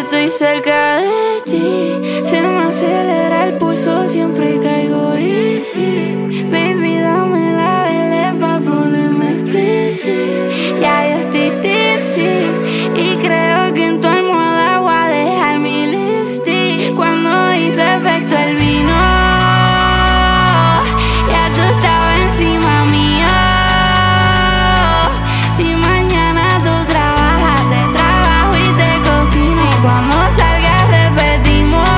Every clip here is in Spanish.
estoy cerca de ti, se me acelera el pulso, siempre caigo easy. Baby, dame la vele pa' ponerme explicit. Ya yo estoy tipsy y creo que en tu almohada voy a dejar mi lipstick. Cuando hizo efecto el vino, ya tú estabas encima mío. Si mañana tú trabajas, te trabajo y te cocino. Y cuando salgas repetimos,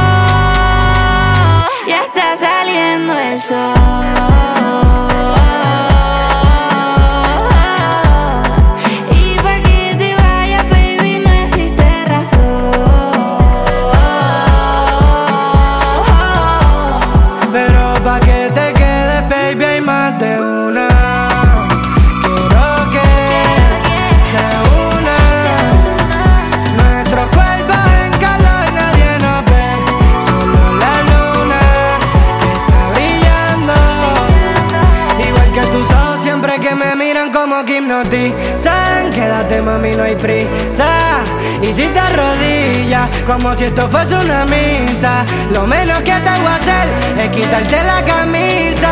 ya está saliendo el sol. Como que hipnotizan, quédate mami, no hay prisa. Y si te arrodillas, como si esto fuese una misa, lo menos que te voy a hacer es quitarte la camisa.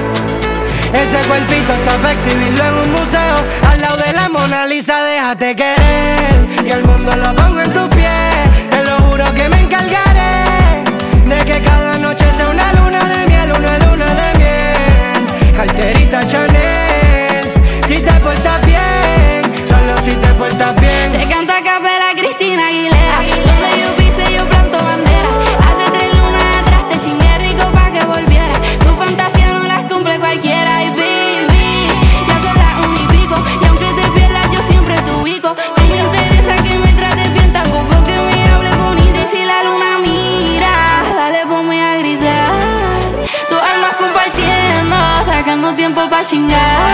Ese cuerpito está para exhibirlo en un museo, al lado de la Mona Lisa. Déjate querer y el mundo lo pongo en tus pies. Te lo juro que me encargaré de que cada noche sea una luna de miel, una luna de miel. Carterita Chanel, si te portas bien, solo si te portas bien. Te canto a capela Cristina Aguilera. Donde yo pise yo planto bandera. Hace 3 lunas atrás te chingué rico pa' que volviera. Tu fantasía no las cumple cualquiera. Y baby, ya son las 1 y pico, y aunque te pierdas yo siempre te ubico. No me interesa que me trates bien, tampoco que me hables bonito. Y si la luna mira, dale ponme a gritar. Dos almas compartiendo, sacando tiempo pa' chingar.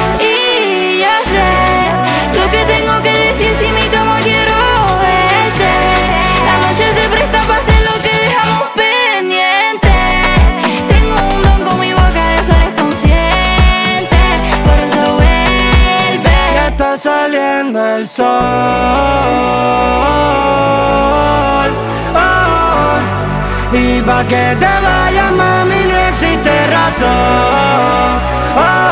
Y yo sé lo que tengo que decir, si mi cama quiero verte. La noche se presta pa' hacer lo que dejamos pendiente. Tengo un don con mi boca, de eso eres consciente. Por eso vuelve. Ya está saliendo el sol, oh. Y pa' que te vayas mami no existe razón, oh.